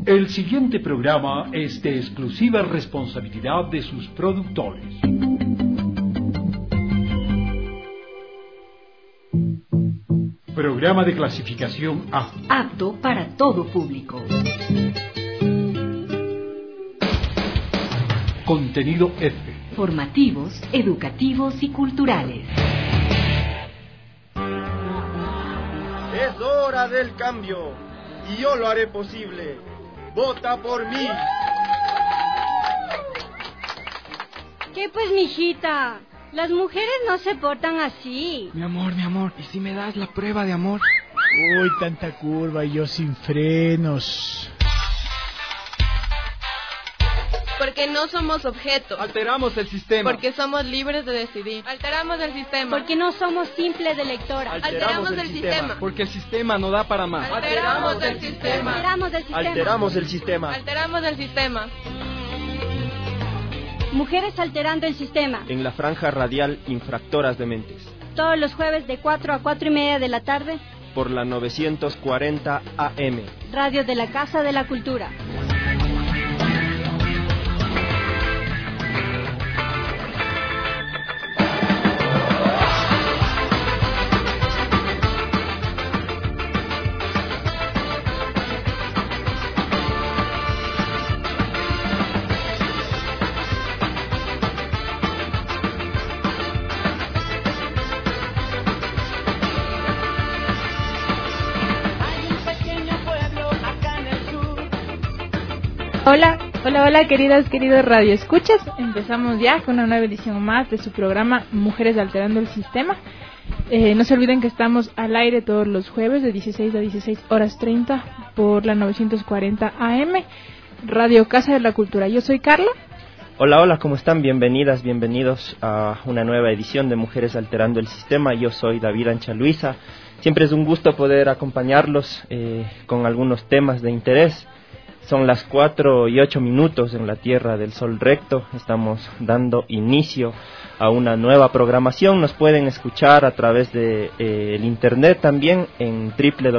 El siguiente programa es de exclusiva responsabilidad de sus productores. Programa de clasificación A. Apto para todo público. Contenido F. Formativos, educativos y culturales. Es hora del cambio y yo lo haré posible. ¡Vota por mí! ¿Qué pues, mijita? Las mujeres no se portan así. Mi amor, ¿y si me das la prueba de amor? Uy, tanta curva y yo sin frenos. Porque no somos objeto. Alteramos el sistema. Porque somos libres de decidir. Alteramos el sistema. Porque no somos simples de lectora. Alteramos el sistema. Porque el sistema no da para más. Alteramos el sistema. Alteramos el sistema. Alteramos el sistema. Alteramos el sistema. Mujeres alterando el sistema. En la franja radial Infractoras de Mentes. Todos los jueves de 4 a 4:30 de la tarde. Por la 940 AM. Radio de la Casa de la Cultura. Hola, queridos radioescuchas. Empezamos ya con una nueva edición más de su programa Mujeres Alterando el Sistema. No se olviden que estamos al aire todos los jueves de 16 a 16:30 por la 940 AM, Radio Casa de la Cultura. Yo soy Carla. Hola, ¿cómo están? Bienvenidos a una nueva edición de Mujeres Alterando el Sistema. Yo soy David Ancha Luisa. Siempre es un gusto poder acompañarlos con algunos temas de interés. Son las 4:08 en la Tierra del Sol Recto. Estamos dando inicio a una nueva programación. Nos pueden escuchar a través de el internet también en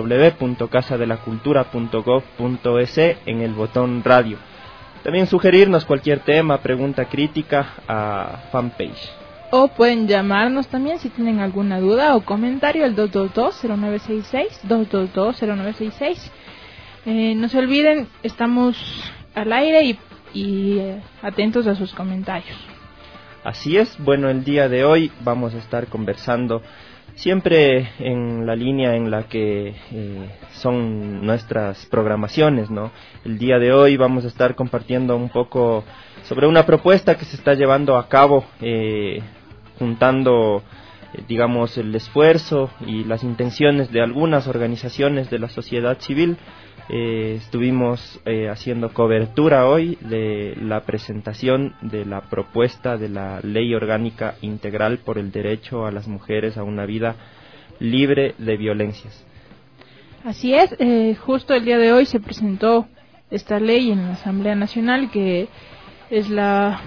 www.casadelacultura.gov.es en el botón radio. También sugerirnos cualquier tema, pregunta, crítica a fanpage. O pueden llamarnos también si tienen alguna duda o comentario al 222-0966, 222-0966. No se olviden, estamos al aire y atentos a sus comentarios. Así es, bueno, el día de hoy vamos a estar conversando siempre en la línea en la que son nuestras programaciones, ¿no? El día de hoy vamos a estar compartiendo un poco sobre una propuesta que se está llevando a cabo, juntando digamos el esfuerzo y las intenciones de algunas organizaciones de la sociedad civil. Estuvimos haciendo cobertura hoy de la presentación de la propuesta de la Ley Orgánica Integral por el Derecho a las Mujeres a una Vida Libre de Violencias. Así es, justo el día de hoy se presentó esta ley en la Asamblea Nacional, que es la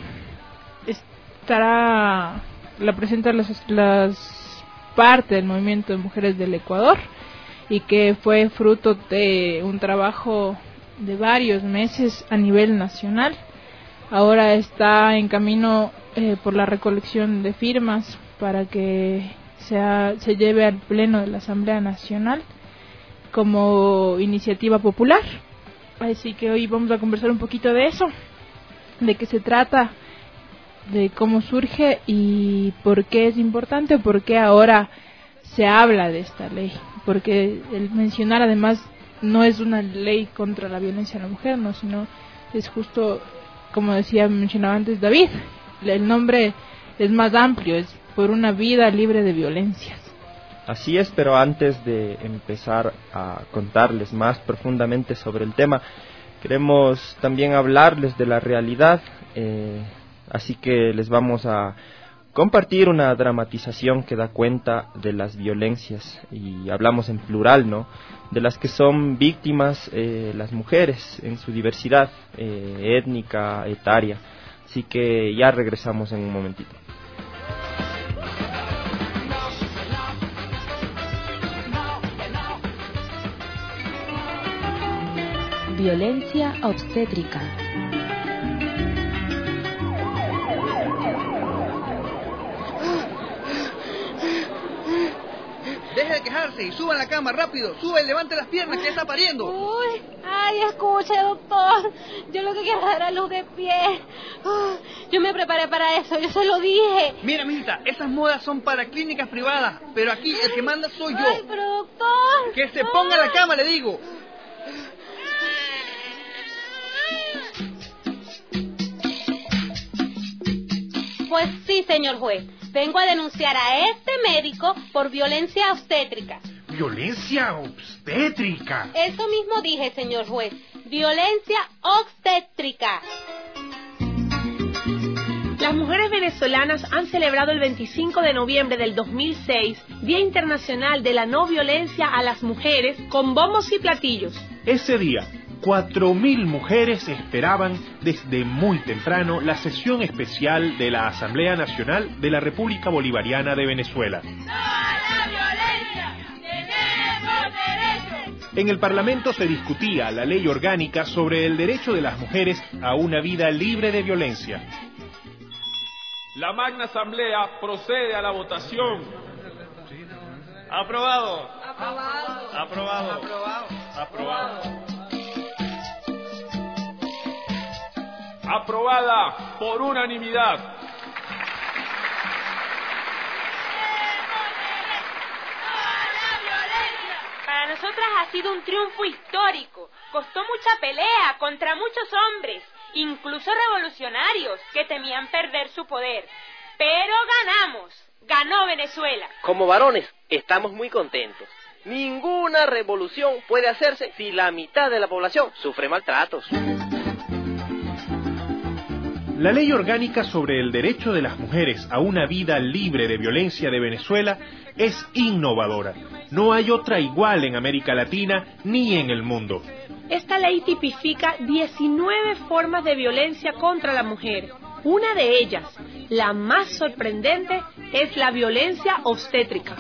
presenta las parte del movimiento de mujeres del Ecuador, y que fue fruto de un trabajo de varios meses a nivel nacional. Ahora está en camino por la recolección de firmas para que se lleve al Pleno de la Asamblea Nacional como iniciativa popular. Así que hoy vamos a conversar un poquito de eso, de qué se trata, de cómo surge y por qué es importante, por qué ahora se habla de esta ley. Porque el mencionar además no es una ley contra la violencia a la mujer, no, sino es justo, como mencionaba antes David, el nombre es más amplio, es por una vida libre de violencias. Así es, pero antes de empezar a contarles más profundamente sobre el tema, queremos también hablarles de la realidad, así que les vamos a compartir una dramatización que da cuenta de las violencias, y hablamos en plural, ¿no?, de las que son víctimas las mujeres en su diversidad étnica, etaria. Así que ya regresamos en un momentito. violencia obstétrica. Deje de quejarse y suba en la cama, rápido. Sube y levante las piernas, que ya está pariendo. Uy, ay, escuche, doctor. Yo lo que quiero es dar a luz de pie. Yo me preparé para eso, yo se lo dije. Mira, mijita, esas modas son para clínicas privadas, pero aquí el que manda soy yo. Ay, pero doctor. Que se ponga en la cama, le digo. Pues sí, señor juez. Vengo a denunciar a este médico por violencia obstétrica. ¿Violencia obstétrica? Eso mismo dije, señor juez. Violencia obstétrica. Las mujeres venezolanas han celebrado el 25 de noviembre del 2006, Día Internacional de la No Violencia a las Mujeres, con bombos y platillos. Ese día, 4.000 mujeres esperaban desde muy temprano la sesión especial de la Asamblea Nacional de la República Bolivariana de Venezuela. ¡No a la violencia! ¡Tenemos derechos! En el Parlamento se discutía la ley orgánica sobre el derecho de las mujeres a una vida libre de violencia. La Magna Asamblea procede a la votación. Aprobado. Aprobado. Aprobado. Aprobado. Aprobado. Aprobada por unanimidad. Para nosotras ha sido un triunfo histórico. Costó mucha pelea contra muchos hombres, incluso revolucionarios, que temían perder su poder. Pero ganamos. Ganó Venezuela. Como varones, estamos muy contentos. Ninguna revolución puede hacerse si la mitad de la población sufre maltratos. La ley orgánica sobre el derecho de las mujeres a una vida libre de violencia de Venezuela es innovadora. No hay otra igual en América Latina ni en el mundo. Esta ley tipifica 19 formas de violencia contra la mujer. Una de ellas, la más sorprendente, es la violencia obstétrica.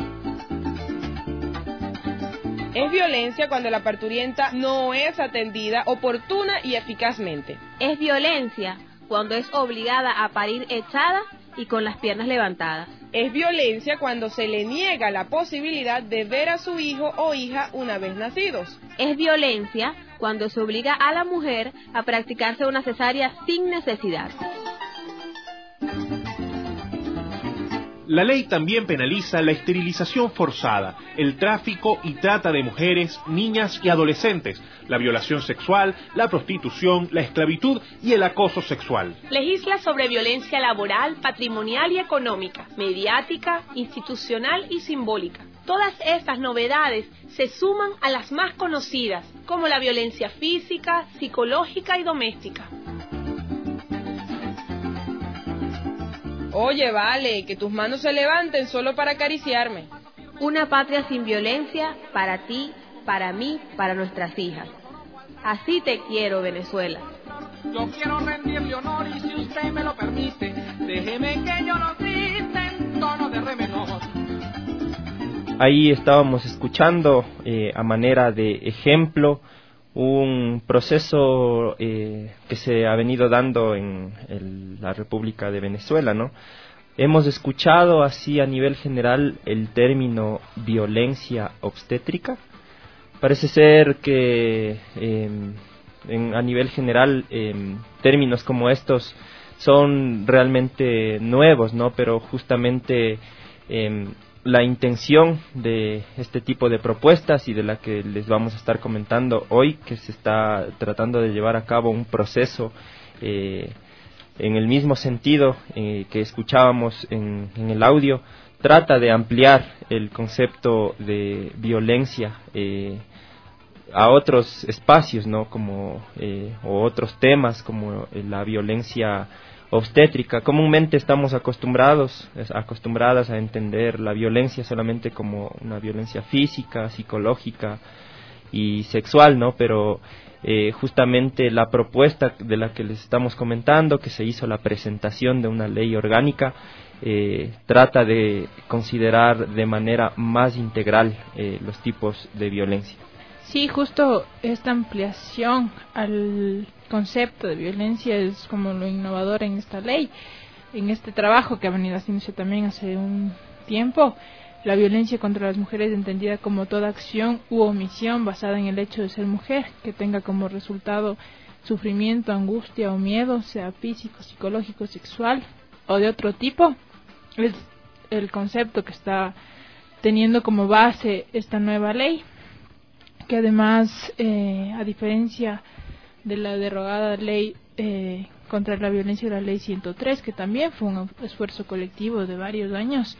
Es violencia cuando la parturienta no es atendida oportuna y eficazmente. Es violencia cuando es obligada a parir echada y con las piernas levantadas. Es violencia cuando se le niega la posibilidad de ver a su hijo o hija una vez nacidos. Es violencia cuando se obliga a la mujer a practicarse una cesárea sin necesidad. La ley también penaliza la esterilización forzada, el tráfico y trata de mujeres, niñas y adolescentes, la violación sexual, la prostitución, la esclavitud y el acoso sexual. Legisla sobre violencia laboral, patrimonial y económica, mediática, institucional y simbólica. Todas estas novedades se suman a las más conocidas, como la violencia física, psicológica y doméstica. Oye, vale, que tus manos se levanten solo para acariciarme. Una patria sin violencia para ti, para mí, para nuestras hijas. Así te quiero, Venezuela. Yo quiero rendirle honor y si usted me lo permite, déjeme que yo lo grite en tono de re menor. Ahí estábamos escuchando a manera de ejemplo un proceso que se ha venido dando en la República de Venezuela, ¿no? Hemos escuchado así a nivel general el término violencia obstétrica. Parece ser que a nivel general términos como estos son realmente nuevos, ¿no? Pero justamente la intención de este tipo de propuestas y de la que les vamos a estar comentando hoy, que se está tratando de llevar a cabo un proceso en el mismo sentido que escuchábamos en el audio, trata de ampliar el concepto de violencia a otros espacios, ¿no? Como o otros temas como la violencia obstétrica. Comúnmente estamos acostumbradas a entender la violencia solamente como una violencia física, psicológica y sexual, ¿no? Pero justamente la propuesta de la que les estamos comentando, que se hizo la presentación de una ley orgánica, trata de considerar de manera más integral los tipos de violencia. Sí, justo esta ampliación al concepto de violencia es como lo innovador en esta ley, en este trabajo que ha venido haciéndose también hace un tiempo. La violencia contra las mujeres entendida como toda acción u omisión basada en el hecho de ser mujer, que tenga como resultado sufrimiento, angustia o miedo, sea físico, psicológico, sexual o de otro tipo. Es el concepto que está teniendo como base esta nueva ley, que además, a diferencia de la derogada ley contra la violencia de la ley 103, que también fue un esfuerzo colectivo de varios años,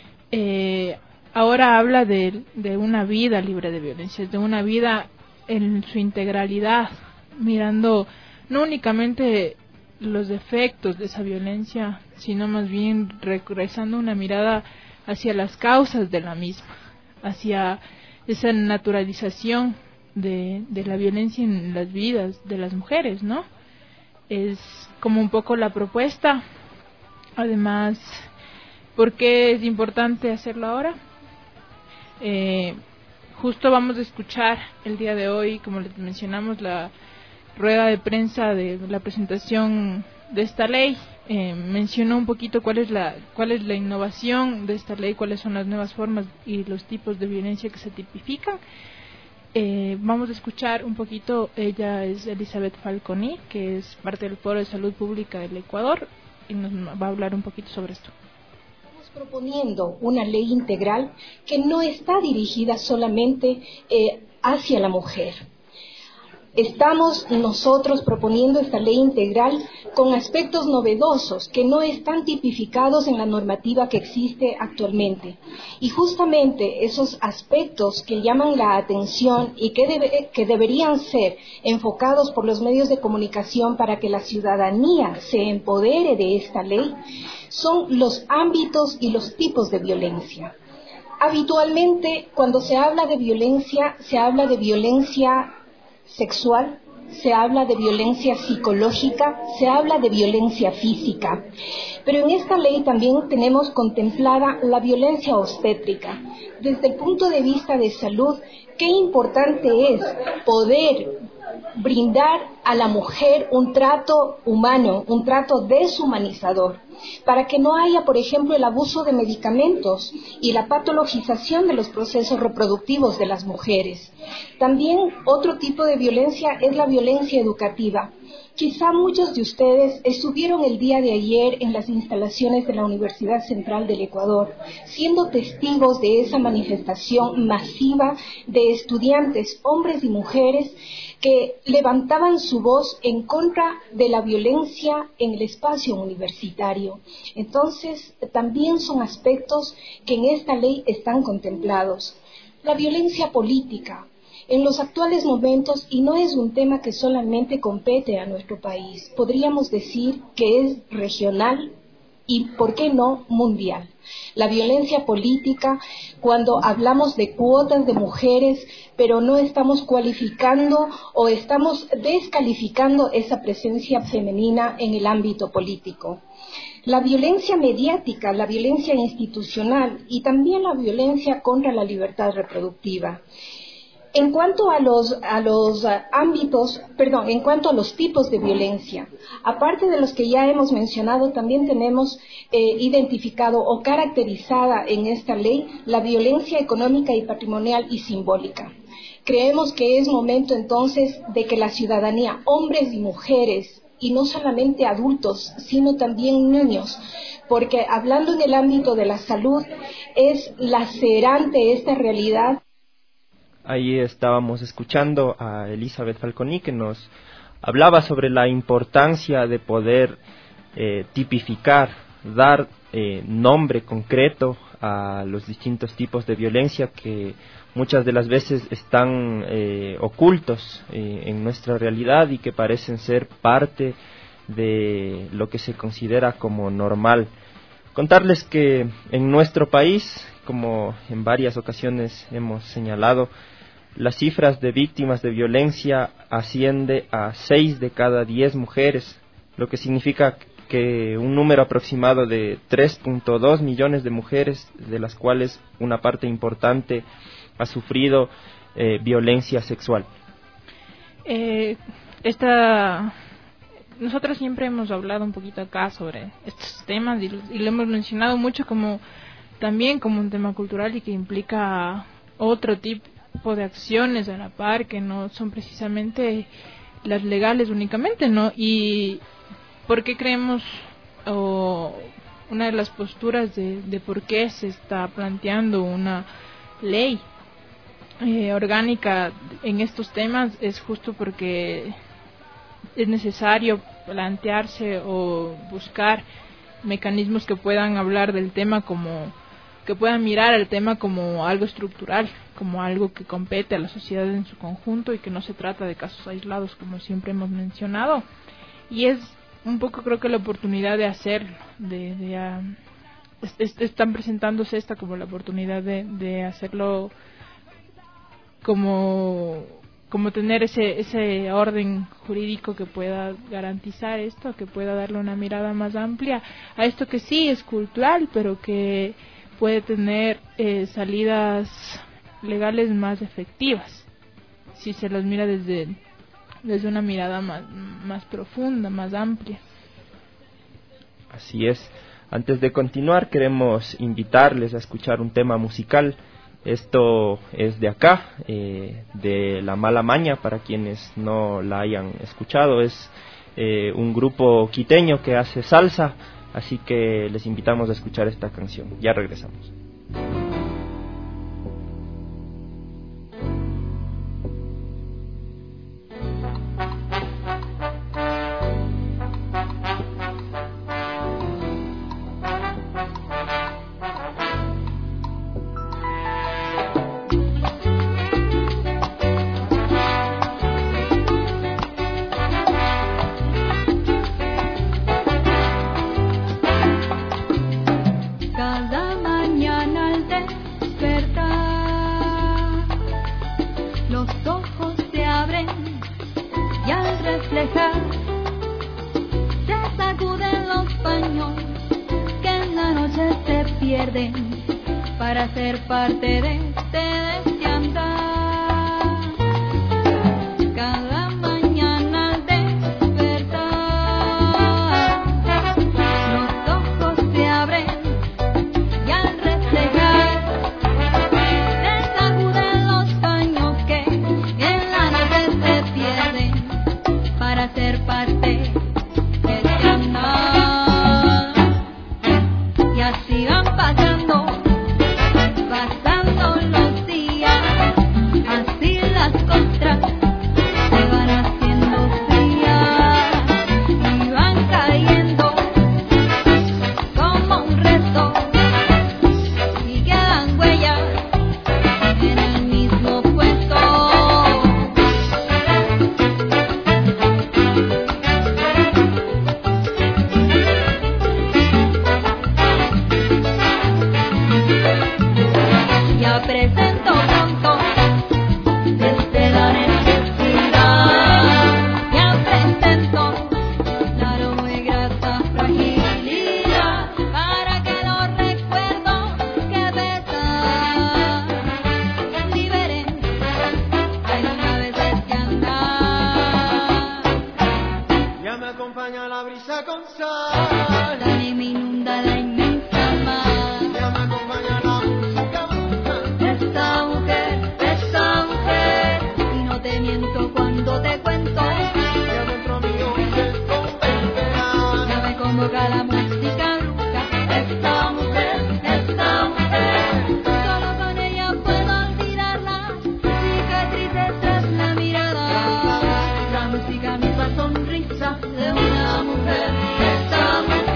ahora habla de una vida libre de violencia, de una vida en su integralidad, mirando no únicamente los defectos de esa violencia, sino más bien regresando una mirada hacia las causas de la misma, hacia esa naturalización de la violencia en las vidas de las mujeres, ¿no? Es como un poco la propuesta. Además, ¿por qué es importante hacerlo ahora? Justo vamos a escuchar el día de hoy, como les mencionamos, la rueda de prensa de la presentación de esta ley. Mencionó un poquito cuál es la innovación de esta ley, cuáles son las nuevas formas y los tipos de violencia que se tipifican. Vamos a escuchar un poquito. Ella es Elizabeth Falconi, que es parte del Foro de Salud Pública del Ecuador, y nos va a hablar un poquito sobre esto. Estamos proponiendo una ley integral que no está dirigida solamente hacia la mujer. Estamos nosotros proponiendo esta ley integral con aspectos novedosos que no están tipificados en la normativa que existe actualmente. Y justamente esos aspectos que llaman la atención y que deberían ser enfocados por los medios de comunicación para que la ciudadanía se empodere de esta ley son los ámbitos y los tipos de violencia. Habitualmente, cuando se habla de violencia, se habla de violencia sexual, se habla de violencia psicológica, se habla de violencia física. Pero en esta ley también tenemos contemplada la violencia obstétrica. Desde el punto de vista de salud, qué importante es poder brindar a la mujer un trato humano, un trato deshumanizador, para que no haya, por ejemplo, el abuso de medicamentos y la patologización de los procesos reproductivos de las mujeres. También otro tipo de violencia es la violencia educativa. Quizá muchos de ustedes estuvieron el día de ayer en las instalaciones de la Universidad Central del Ecuador, siendo testigos de esa manifestación masiva de estudiantes, hombres y mujeres, que levantaban su voz en contra de la violencia en el espacio universitario. Entonces, también son aspectos que en esta ley están contemplados. La violencia política. En los actuales momentos, y no es un tema que solamente compete a nuestro país, podríamos decir que es regional y, ¿por qué no, mundial? La violencia política, cuando hablamos de cuotas de mujeres, pero no estamos cualificando o estamos descalificando esa presencia femenina en el ámbito político. La violencia mediática, la violencia institucional y también la violencia contra la libertad reproductiva. En cuanto a los tipos de violencia, aparte de los que ya hemos mencionado, también tenemos identificado o caracterizada en esta ley la violencia económica y patrimonial y simbólica. Creemos que es momento entonces de que la ciudadanía, hombres y mujeres, y no solamente adultos, sino también niños, porque hablando en el ámbito de la salud, es lacerante esta realidad. Ahí estábamos escuchando a Elizabeth Falconi, que nos hablaba sobre la importancia de poder tipificar, dar nombre concreto a los distintos tipos de violencia que muchas de las veces están ocultos en nuestra realidad y que parecen ser parte de lo que se considera como normal. Contarles que en nuestro país, como en varias ocasiones hemos señalado, las cifras de víctimas de violencia asciende a 6 de cada 10 mujeres, lo que significa que un número aproximado de 3.2 millones de mujeres, de las cuales una parte importante ha sufrido violencia sexual. Nosotros siempre hemos hablado un poquito acá sobre estos temas y lo hemos mencionado mucho también como un tema cultural y que implica otro tipo de acciones a la par que no son precisamente las legales únicamente, ¿no? Y ¿por qué creemos, o una de las posturas de por qué se está planteando una ley orgánica en estos temas es justo porque es necesario plantearse o buscar mecanismos que puedan hablar del tema que puedan mirar el tema como algo estructural, como algo que compete a la sociedad en su conjunto y que no se trata de casos aislados como siempre hemos mencionado. Y es un poco, creo que la oportunidad de hacerlo, están presentándose esta como la oportunidad de hacerlo como tener ese orden jurídico que pueda garantizar esto, que pueda darle una mirada más amplia a esto que sí es cultural, pero que puede tener salidas legales más efectivas si se los mira desde una mirada más profunda, más amplia. Así es. Antes de continuar, queremos invitarles a escuchar un tema musical. Esto es de acá, de La Mala Maña, para quienes no la hayan escuchado. Es un grupo quiteño que hace salsa, así que les invitamos a escuchar esta canción. Ya regresamos. Para ser parte de este andar. Cada mañana al despertar, los ojos se abren y al reflejar se sacuden los paños que en la noche se pierden para ser parte de este andar. Y así van pasando los días, así las costras se van haciendo frías y van cayendo como un resto y quedan huellas en el mismo puesto. Ya presento pronto desde la necesidad, ya presento la no grata fragilidad para que los recuerdos que pesan liberen alguna vez este andar. Ya me acompaña la brisa con sal, y me inunda la inmensa mar. Ya me acompaña la esta mujer, y no te miento cuando te cuento que adentro mío se convencerá. Ya me convoca la música bruja. Esta mujer, solo con ella puedo olvidar las cicatrices tras la mirada. La música misma sonrisa de una mujer. Esta mujer.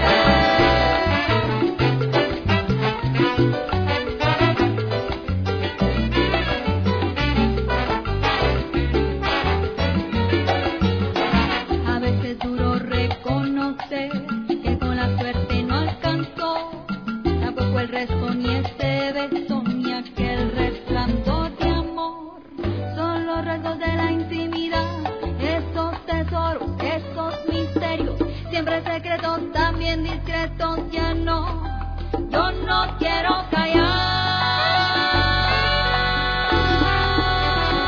Que con la suerte no alcanzó tampoco el resto, ni ese beso, ni aquel resplandor de amor. Son los rasgos de la intimidad, esos tesoros, esos misterios, siempre secretos, también discretos. Ya no, yo no quiero callar.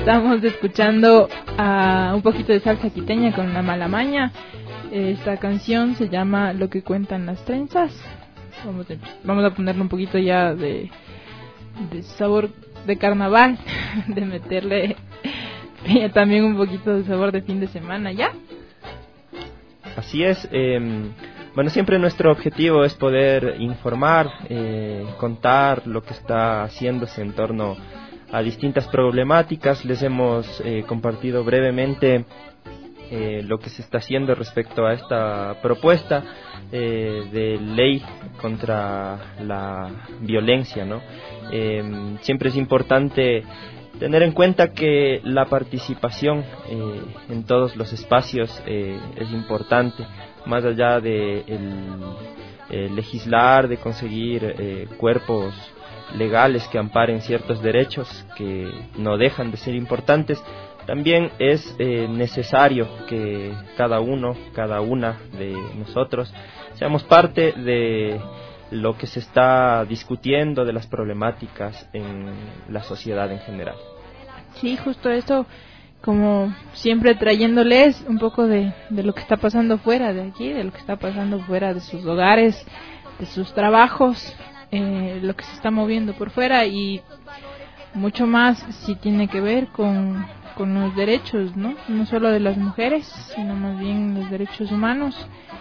Estamos escuchando un poquito de salsa quiteña con La Mala Maña. Esta canción se llama Lo que cuentan las trenzas. Vamos a ponerle un poquito ya de sabor de carnaval, de meterle también un poquito de sabor de fin de semana, ¿ya? Así es. Bueno, siempre nuestro objetivo es poder informar, contar lo que está haciéndose en torno a distintas problemáticas. Les hemos compartido brevemente lo que se está haciendo respecto a esta propuesta de ley contra la violencia, ¿no? Siempre es importante tener en cuenta que la participación en todos los espacios es importante, más allá de legislar, de conseguir cuerpos legales que amparen ciertos derechos que no dejan de ser importantes. También es necesario que cada uno, cada una de nosotros seamos parte de lo que se está discutiendo, de las problemáticas en la sociedad en general. Sí, justo eso, como siempre trayéndoles un poco de lo que está pasando fuera de aquí, de lo que está pasando fuera de sus hogares, de sus trabajos, lo que se está moviendo por fuera, y mucho más si tiene que ver con los derechos, ¿no? No solo de las mujeres, sino más bien los derechos humanos.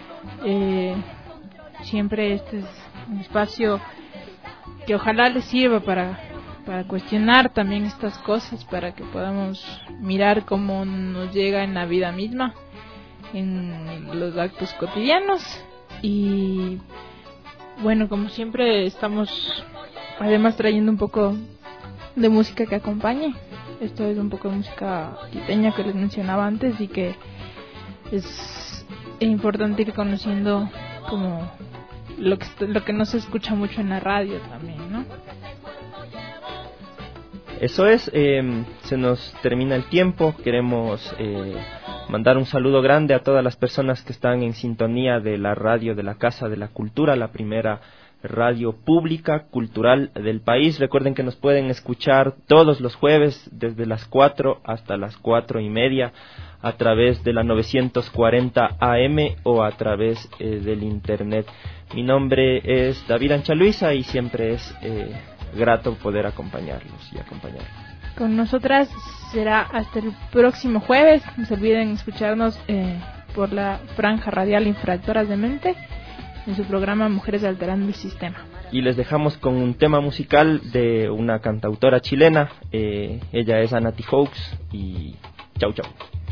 Siempre este es un espacio que ojalá les sirva para cuestionar también estas cosas, para que podamos mirar cómo nos llega en la vida misma, en los actos cotidianos. Y bueno, como siempre estamos además trayendo un poco de música que acompañe. Esto es un poco de música quiteña que les mencionaba antes, y que es importante ir conociendo como lo que no se escucha mucho en la radio también, ¿no? Eso es, se nos termina el tiempo. Queremos mandar un saludo grande a todas las personas que están en sintonía de la radio de la Casa de la Cultura, la primera radio pública cultural del país. Recuerden que nos pueden escuchar todos los jueves desde las 4 hasta las 4:30 a través de la 940 AM o a través del internet. Mi nombre es David Anchaluisa y siempre es grato poder acompañarlos y acompañarlos. Con nosotras será hasta el próximo jueves. No se olviden escucharnos por la franja radial Infractoras de Mente en su programa Mujeres Alterando el Sistema. Y les dejamos con un tema musical de una cantautora chilena. Ella es Anati Hawks y chau chau.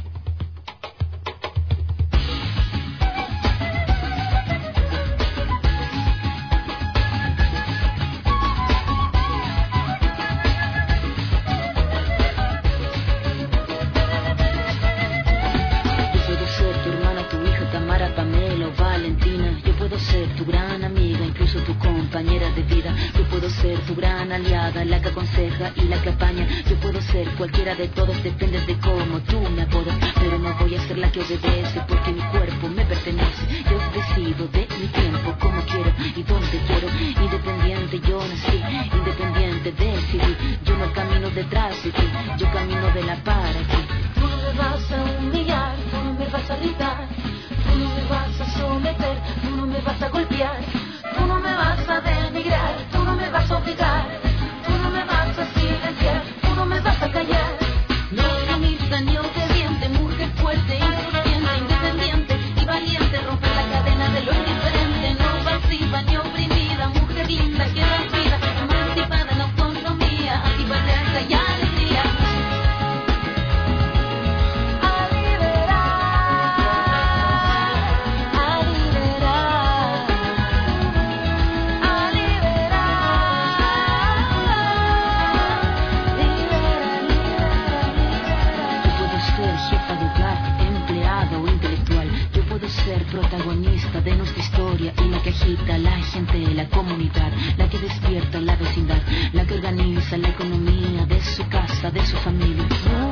La que aconseja y la que apaña. Yo puedo ser cualquiera de todos, depende de cómo tú me apodas. Pero no voy a ser la que obedece, porque mi cuerpo me pertenece. Yo decido de mi tiempo, como quiero y donde quiero. Independiente yo nací, independiente decidí. Yo no camino detrás de ti, yo camino de la para ti. Tú no me vas a humillar, tú no me vas a gritar, tú no me vas a someter, tú no me vas a golpear, tú no me vas a denigrar, tú no me vas a obligar. Tú no me vas a callar. No sumisa ni obediente, mujer fuerte, inconsciente, independiente y valiente. Rompe la cadena de lo indiferente. No pasiva ni oprimida, mujer linda que da vida, emancipada en autonomía, activa de alta y alegría. A liberar, a liberar, a liberar. Ser protagonista de nuestra historia y la que agita a la gente, la comunidad, la que despierta la vecindad, la que organiza la economía de su casa, de su familia.